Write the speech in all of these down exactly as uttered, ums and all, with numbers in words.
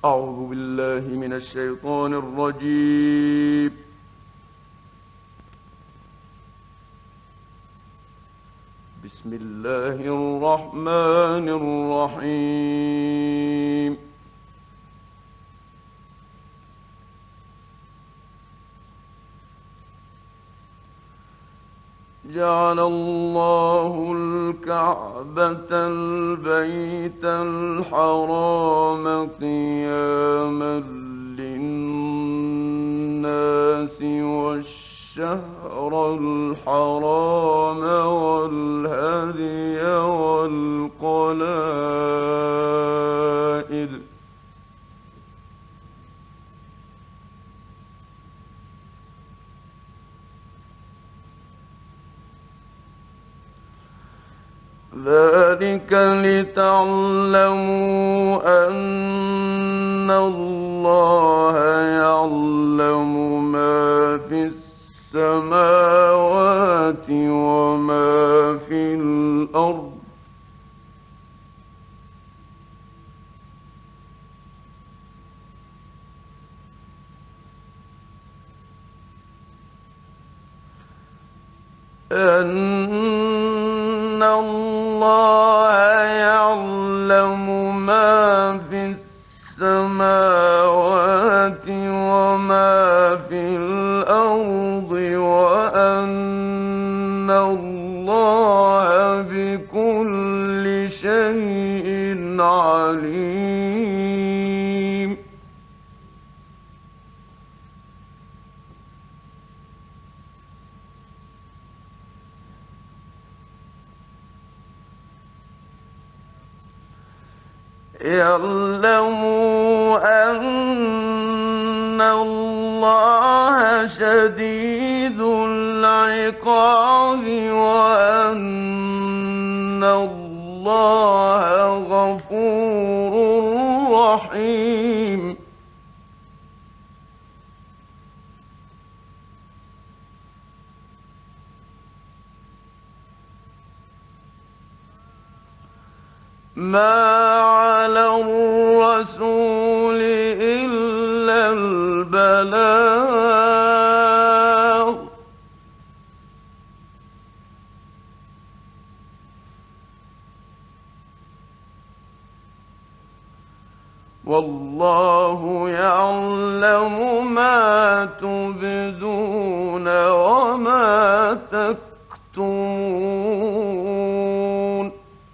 أعوذ بالله من الشيطان الرجيم. بسم الله الرحمن الرحيم. جعل الله الكعبة البيت الحرام قياما للناس والشهر الحرام والهدي والقلائد ذلك لتعلموا أن الله يعلم ما في السماوات وما في الأرض أن الله يعلم ما في السماوات وما في الأرض وأن الله بكل شيء عليم. يعلموا أن الله شديد العقاب وأن الله غفور رحيم. ما على الرسول إلا البلاغ والله يعلم ما تبدون وما تكتمون.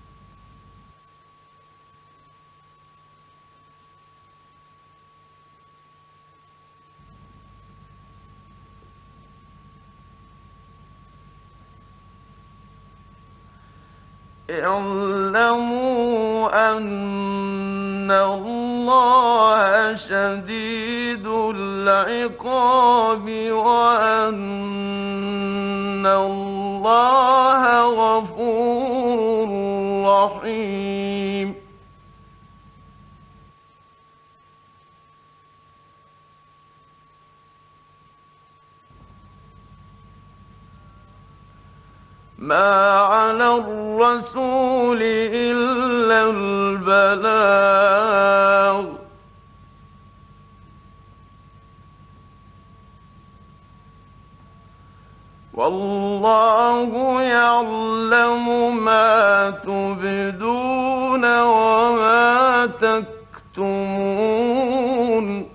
اعلموا أن الله شديد العقاب وأن الله غفور رحيم. ما على الرسول إلا البلاغ والله يعلم ما تبدون وما تكتمون.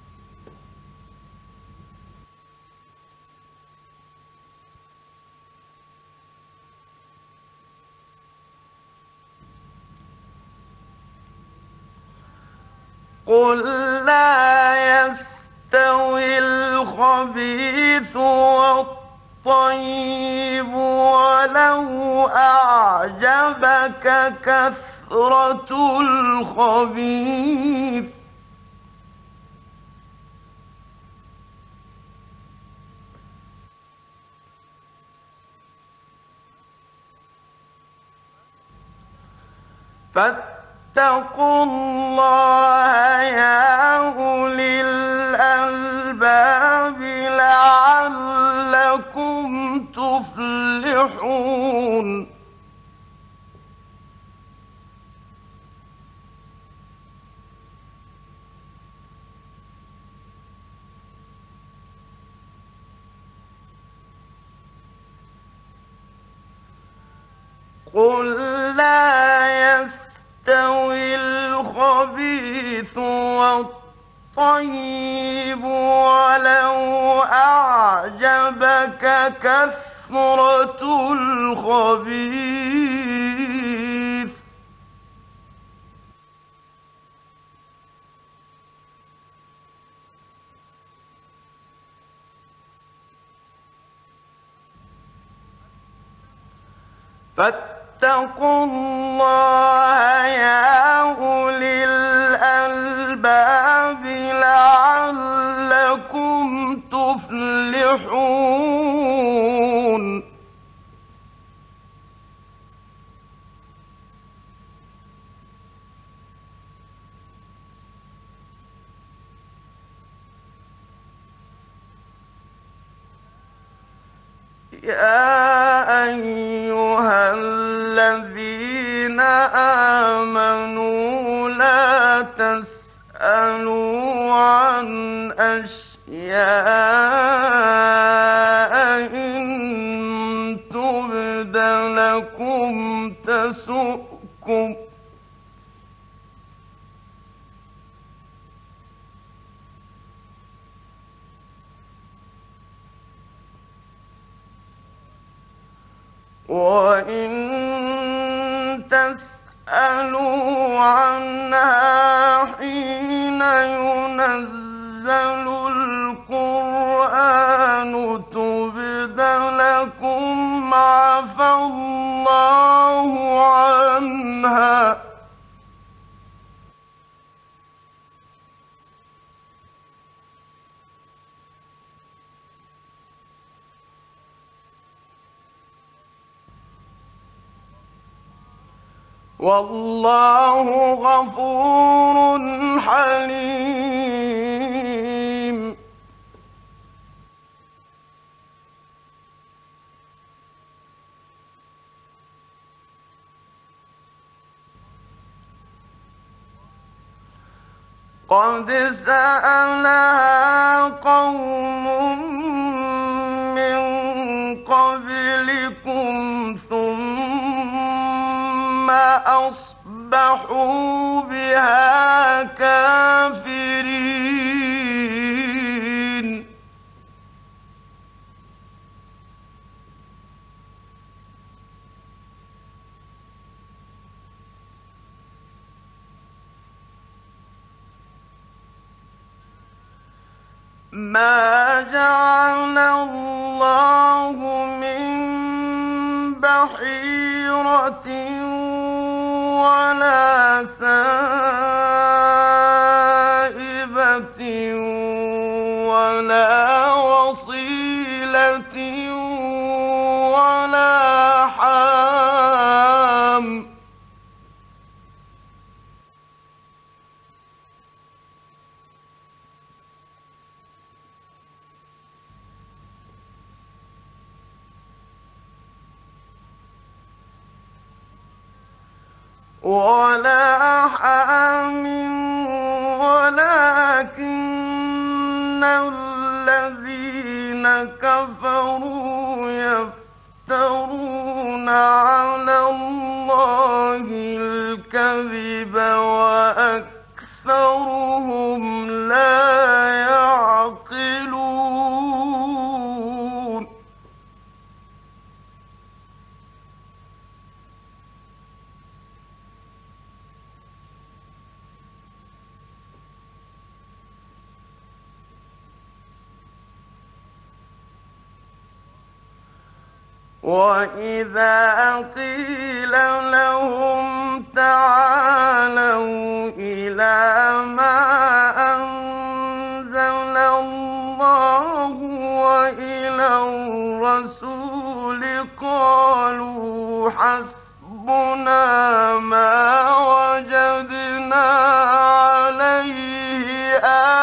قل لا يستوي الخبيث والطيب ولو أعجبك كثرة الخبيث فاتقوا الله يا أولي الألباب لعلكم تفلحون. قل لا يستوي الخبيث والطيب ولو أعجبك كثرة الخبيث فاتقوا الله يا أولي الألباب لعلكم تفلحون يا أيها الذين آمنوا لا تسألوا عن أشياء إن تبد لكم تسؤكم وإن تسألوا عنها حين ينزل القرآن تبد لكم عفى الله عنها والله غفور حليم قد سألها قوم من قبلكم ثم أصبحوا بها كافرين ما جعل الله من بحيرة ولا سائبة ولا وصيلة ولا حام ولا حام ولكن الذين كفروا يفترون على الله الكذب وأكثرهم لا يعقلون وإذا قيل لهم تعالوا إلى ما أنزل الله وإلى الرسول قالوا حسبنا ما وجدنا عليه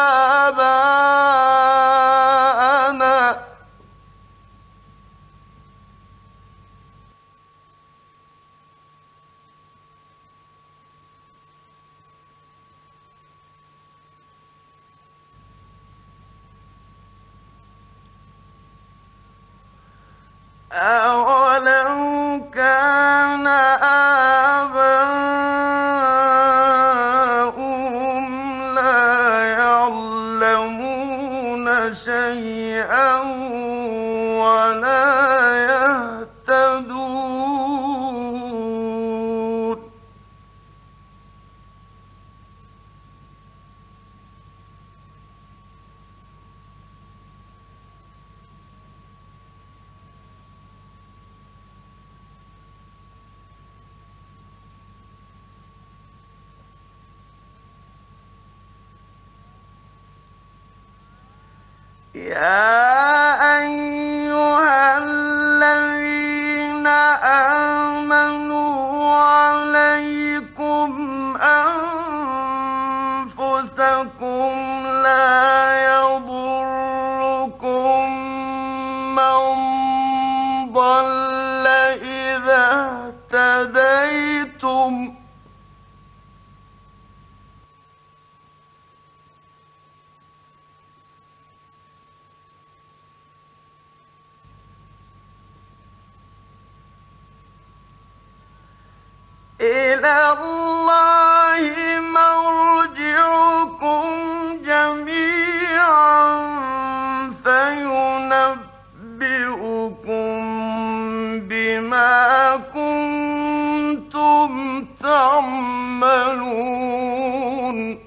آباءنا أولو كان يعلمون شيئا ولا يهتدون. يا أيها الذين آمنوا عليكم أنفسكم لا يضركم من ضل إذا اهتديتم إلى الله مرجعكم جميعا فينبئكم بما كنتم تعملون.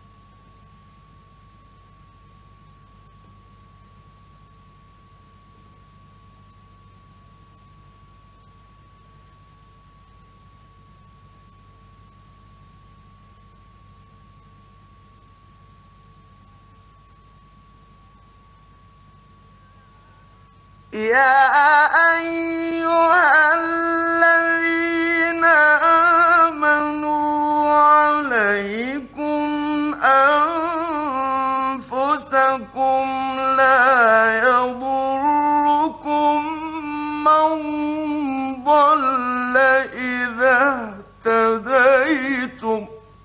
يا أيها الذين آمنوا عليكم أنفسكم لا يضركم من ضل إذا اهتديتم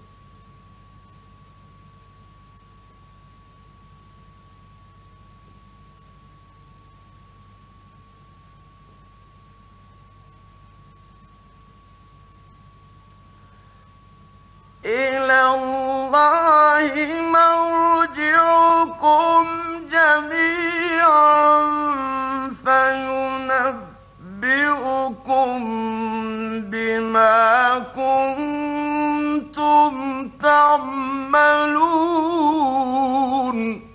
إلى الله مرجعكم جميعا فينبئكم بما كنتم تعملون.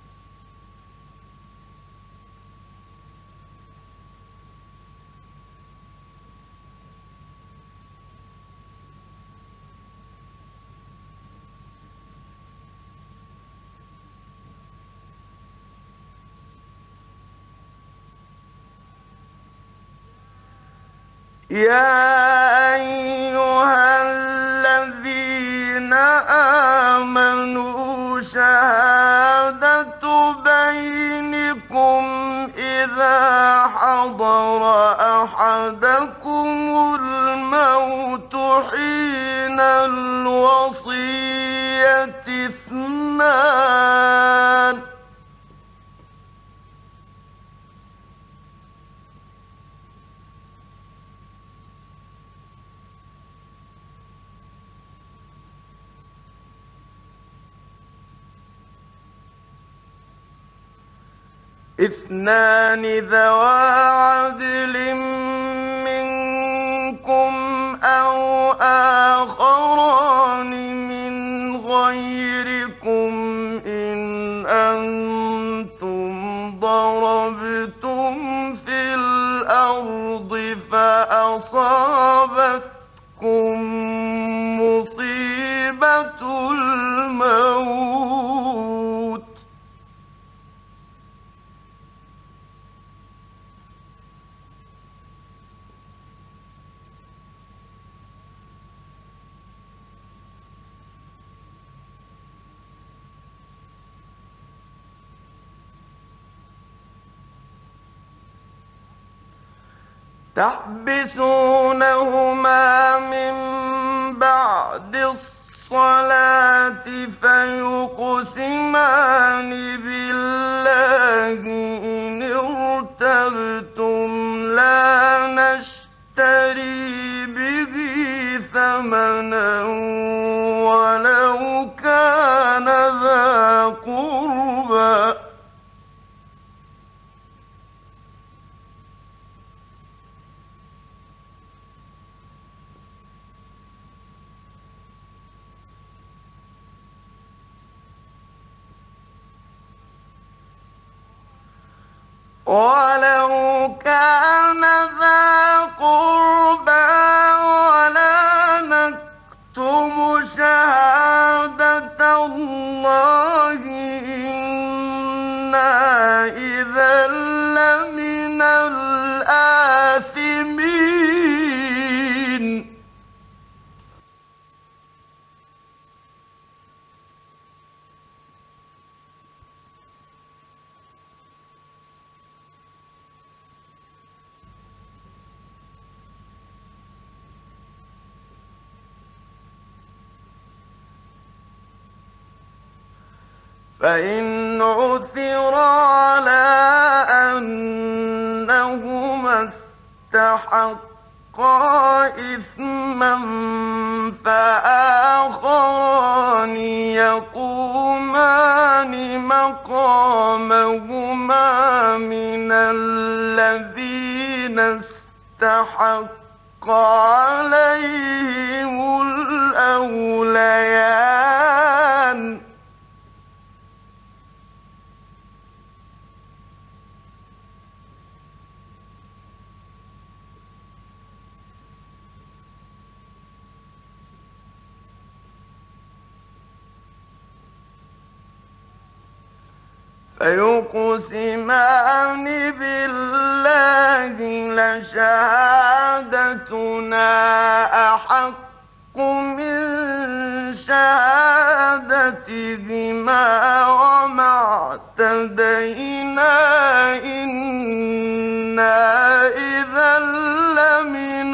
يا أيها الذين آمنوا شهادة بينكم إذا حضر أحدكم الموت حين الوصية اثنان اثنان ذوى عدل منكم أو آخران من غيركم إن أنتم ضربتم في الأرض فأصابتكم مصيبة الموت تحبسونهما من بعد الصلاة فيقسمان بالله إن ارتبتم لا نشتري به ثمنا ولو كان ذا قربى ولو كان ذا قربى ولا نكتم شهادة الله إنا إذا لمن الآثمين. فإن عثر على أنهما استحقا إثما فآخران يقومان مقامهما من الذين استحق عليهم الأوليان فيقسمان بالله لشهادتنا أحق من شهادتهما وما اعتدينا إنا إذا لمن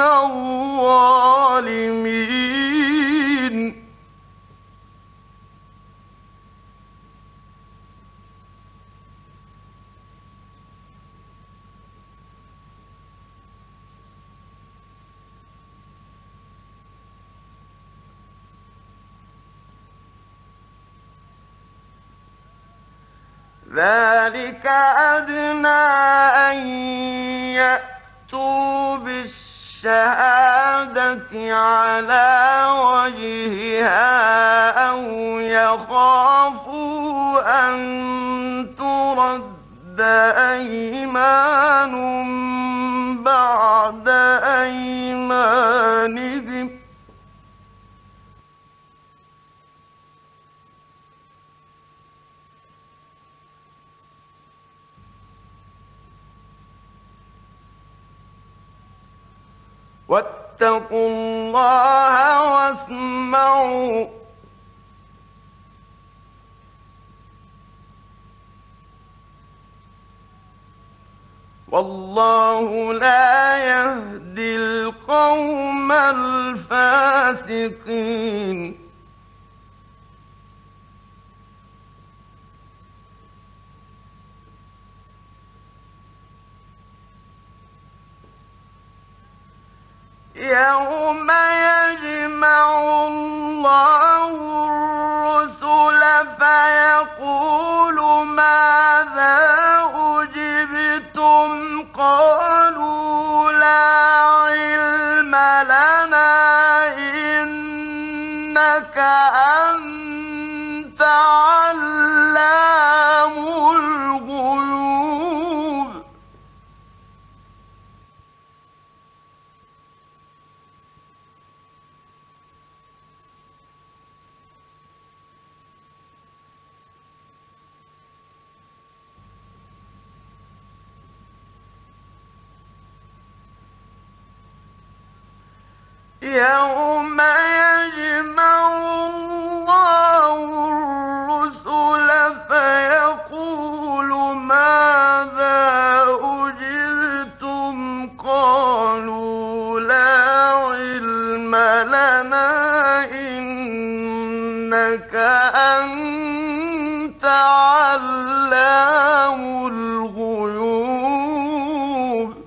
الظالمين. ذلك أدنى أن يأتوا بالشهادة على وجهها أو يخافوا أن ترد أيمان بعد أيمانهم واتقوا الله واسمعوا والله لا يهدي القوم الفاسقين. يوم يجمع الله الرسل فيقول ماذا أجبتم قالوا لا علم لنا إنك أنت علام الغيوب. يوم يجمع الله الرسل فيقول ماذا أجبتم قالوا لا علم لنا إنك أنت علام الغيوب.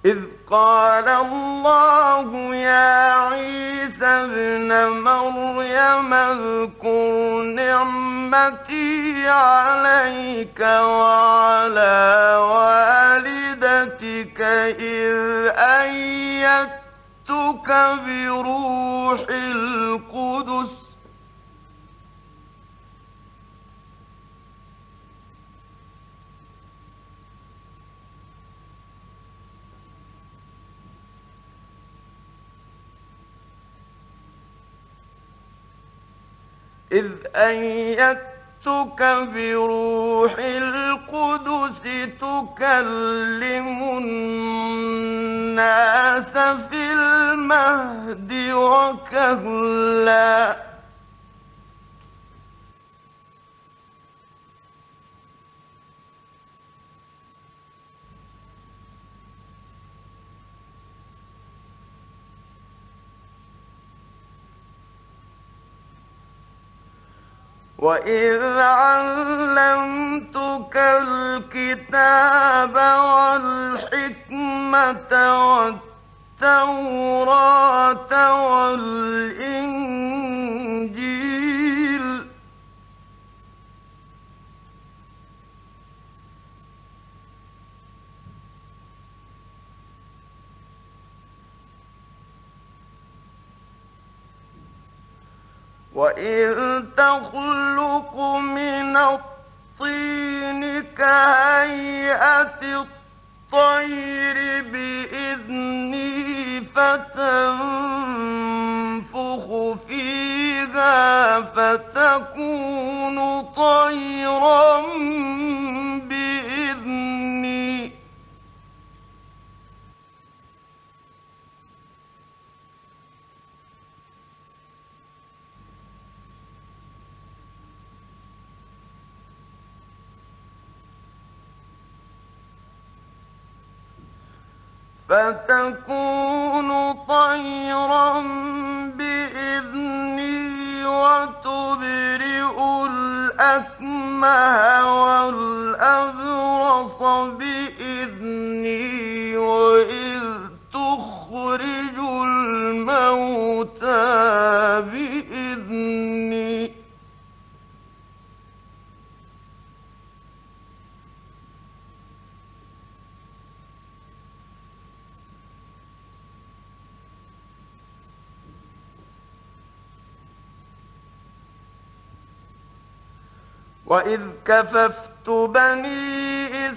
إذ قال الله يا عيسى ابن مريم اذكر نعمتي عليك وعلى والدتك إذ أيدتك بروح القدس إذ أيدتك بروح القدس تكلم الناس في المهد وكهلا وإذ علمتك الكتاب والحكمة والتوراة والإنجيل وإذ تخلق من الطين كهيئة الطير بإذني فتنفخ فيها فتكون طيرا بإذني فتكون طيرا بإذني وتبرئ الأكمه والأبرص بإذني وإذ تخرج الموتى بإذني وإذ كففت بني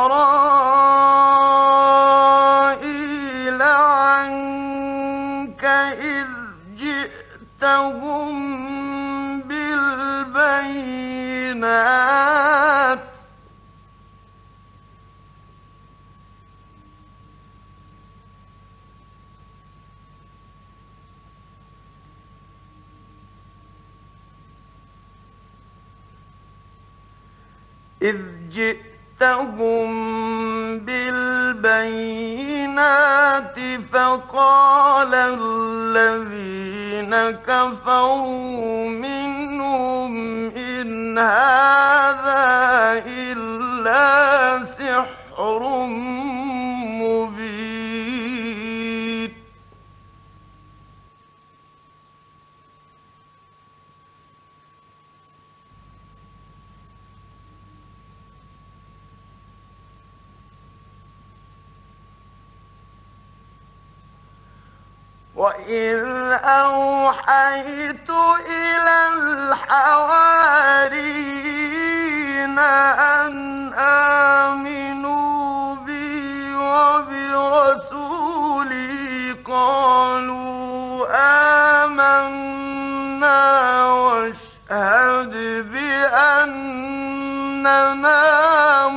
إسرائيل عنك إذ جئتهم بالبينات إذ جئتهم بالبينات فقال الذين كفروا منهم إن هذا إلا سحر مبين وإذ أوحيت إلى الحواريين أن آمنوا بي وبرسولي قالوا آمنا واشهد بأننا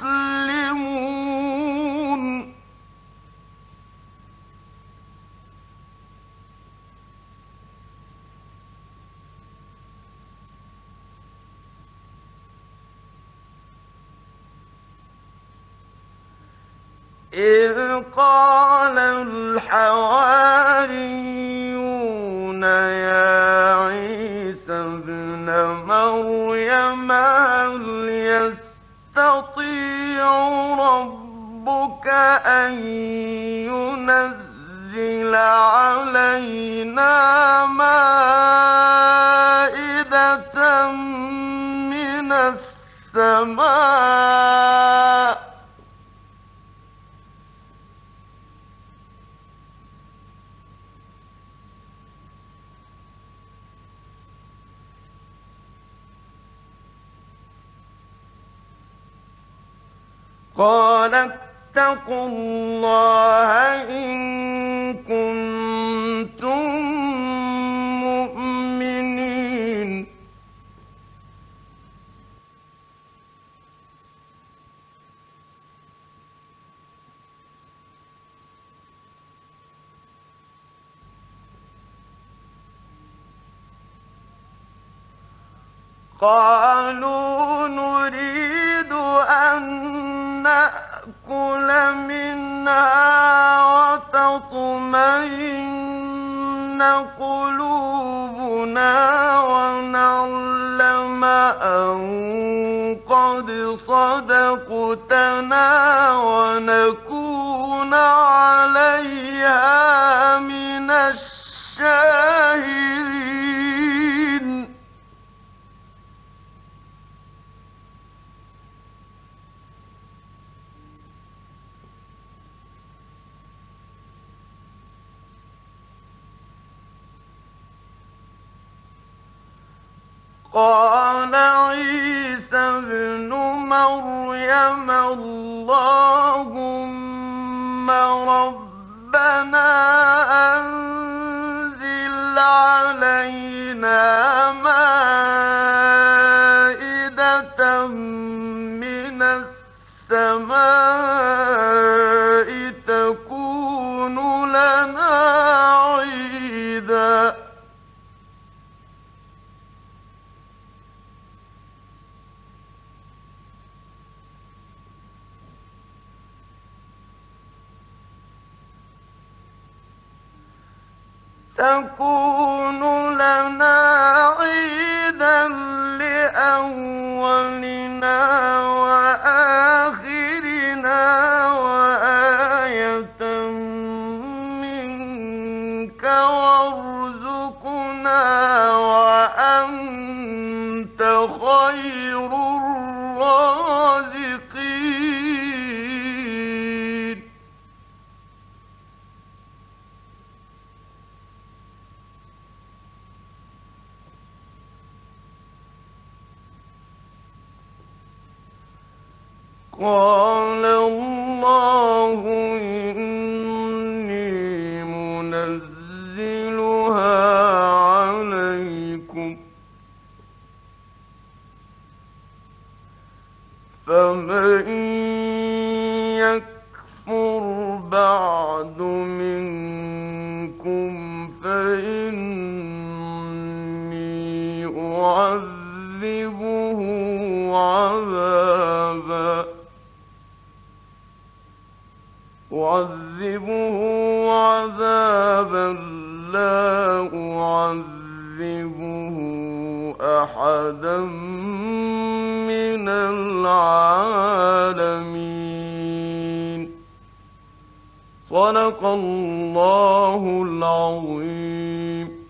مسلمون إذ قال الحواريون يا عيسى ابن مريم هل يستطيع ربك أن علينا مائدة من السماء قال اتقوا الله إن كنتم مؤمنين قالوا نريد أن نأكل منها وتطمئن قلوبنا ونعلم أن قد صدقتنا ونكون عليها من الشاهدين قال عيسى ابن مريم اللهم ربنا أنزل علينا مائدة من السماء تكون لنا عيدا تكون لنا عيدا لأولنا وآخرنا وآية منك وارزقنا وأنت خير الرازقين قال الله إني منزلها عليكم فمن يكفر بعد منكم فإني أعذبه عذابا أعذبه عذابا لا أعذبه أحدا من العالمين صدق الله العظيم.